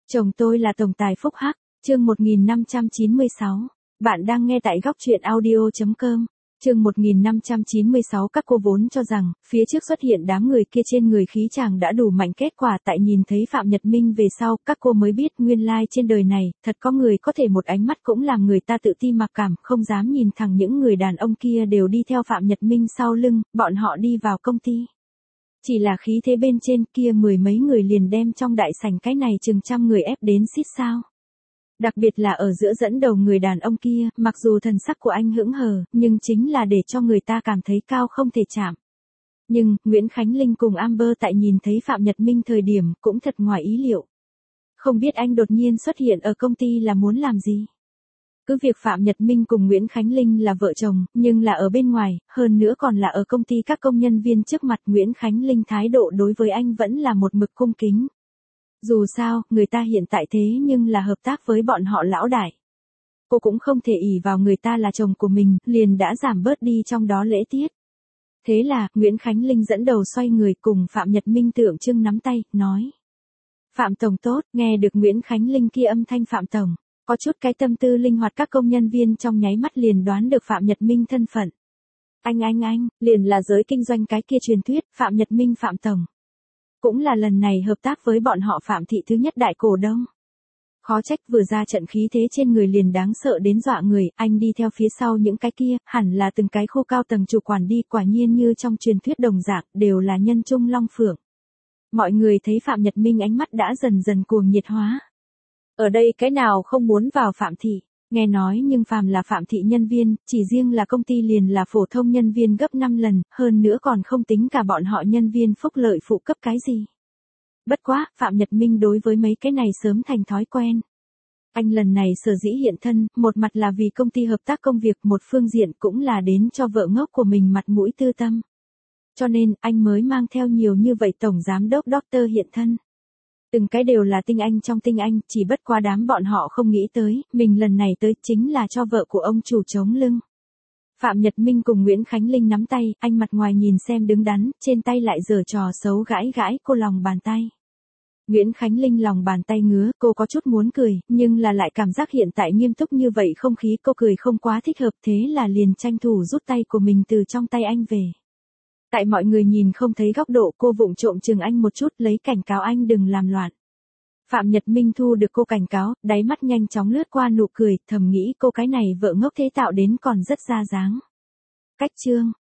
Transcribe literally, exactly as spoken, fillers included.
Chồng tôi là tổng tài phúc hắc, chương một nghìn năm trăm chín mươi sáu. Bạn đang nghe tại góc truyện audio chấm com. Chương một nghìn năm trăm chín mươi sáu. Các cô vốn cho rằng, phía trước xuất hiện đám người kia trên người khí chàng đã đủ mạnh, kết quả tại nhìn thấy Phạm Nhật Minh về sau, các cô mới biết nguyên lai trên đời này, thật có người có thể một ánh mắt cũng làm người ta tự ti mặc cảm, không dám nhìn thẳng những người đàn ông kia đều đi theo Phạm Nhật Minh sau lưng, bọn họ đi vào công ty. Chỉ là khí thế bên trên kia mười mấy người liền đem trong đại sảnh cái này chừng trăm người ép đến xít sao. Đặc biệt là ở giữa dẫn đầu người đàn ông kia, mặc dù thần sắc của anh hững hờ, nhưng chính là để cho người ta cảm thấy cao không thể chạm. Nhưng, Nguyễn Khánh Linh cùng Amber tại nhìn thấy Phạm Nhật Minh thời điểm, cũng thật ngoài ý liệu. Không biết anh đột nhiên xuất hiện ở công ty là muốn làm gì? Cứ việc Phạm Nhật Minh cùng Nguyễn Khánh Linh là vợ chồng, nhưng là ở bên ngoài, hơn nữa còn là ở công ty các công nhân viên trước mặt, Nguyễn Khánh Linh thái độ đối với anh vẫn là một mực cung kính. Dù sao, người ta hiện tại thế nhưng là hợp tác với bọn họ lão đại. Cô cũng không thể ỷ vào người ta là chồng của mình, liền đã giảm bớt đi trong đó lễ tiết. Thế là, Nguyễn Khánh Linh dẫn đầu xoay người cùng Phạm Nhật Minh tượng trưng nắm tay, nói. Phạm Tổng tốt, nghe được Nguyễn Khánh Linh kia âm thanh Phạm Tổng. Có chút cái tâm tư linh hoạt các công nhân viên trong nháy mắt liền đoán được Phạm Nhật Minh thân phận. Anh anh anh, liền là giới kinh doanh cái kia truyền thuyết, Phạm Nhật Minh Phạm Tổng. Cũng là lần này hợp tác với bọn họ Phạm thị thứ nhất đại cổ đông. Khó trách vừa ra trận khí thế trên người liền đáng sợ đến dọa người, anh đi theo phía sau những cái kia, hẳn là từng cái khu cao tầng chủ quản đi, quả nhiên như trong truyền thuyết đồng dạng, đều là nhân trung long phượng. Mọi người thấy Phạm Nhật Minh ánh mắt đã dần dần cuồng nhiệt hóa. Ở đây cái nào không muốn vào Phạm thị, nghe nói nhưng phàm là Phạm thị nhân viên, chỉ riêng là công ty liền là phổ thông nhân viên gấp năm lần, hơn nữa còn không tính cả bọn họ nhân viên phúc lợi phụ cấp cái gì. Bất quá, Phạm Nhật Minh đối với mấy cái này sớm thành thói quen. Anh lần này sở dĩ hiện thân, một mặt là vì công ty hợp tác công việc, một phương diện cũng là đến cho vợ ngốc của mình mặt mũi tư tâm. Cho nên, anh mới mang theo nhiều như vậy tổng giám đốc doctor hiện thân. Từng cái đều là tinh anh trong tinh anh, chỉ bất quá đám bọn họ không nghĩ tới, mình lần này tới chính là cho vợ của ông chủ chống lưng. Phạm Nhật Minh cùng Nguyễn Khánh Linh nắm tay, anh mặt ngoài nhìn xem đứng đắn, trên tay lại giở trò xấu gãi gãi cô lòng bàn tay. Nguyễn Khánh Linh lòng bàn tay ngứa, cô có chút muốn cười, nhưng là lại cảm giác hiện tại nghiêm túc như vậy không khí cô cười không quá thích hợp, thế là liền tranh thủ rút tay của mình từ trong tay anh về. Tại mọi người nhìn không thấy góc độ, cô vụng trộm chừng anh một chút, lấy cảnh cáo anh đừng làm loạn. Phạm Nhật Minh thu được cô cảnh cáo, đáy mắt nhanh chóng lướt qua nụ cười, thầm nghĩ cô cái này vợ ngốc thế tạo đến còn rất ra dáng. Cách chương,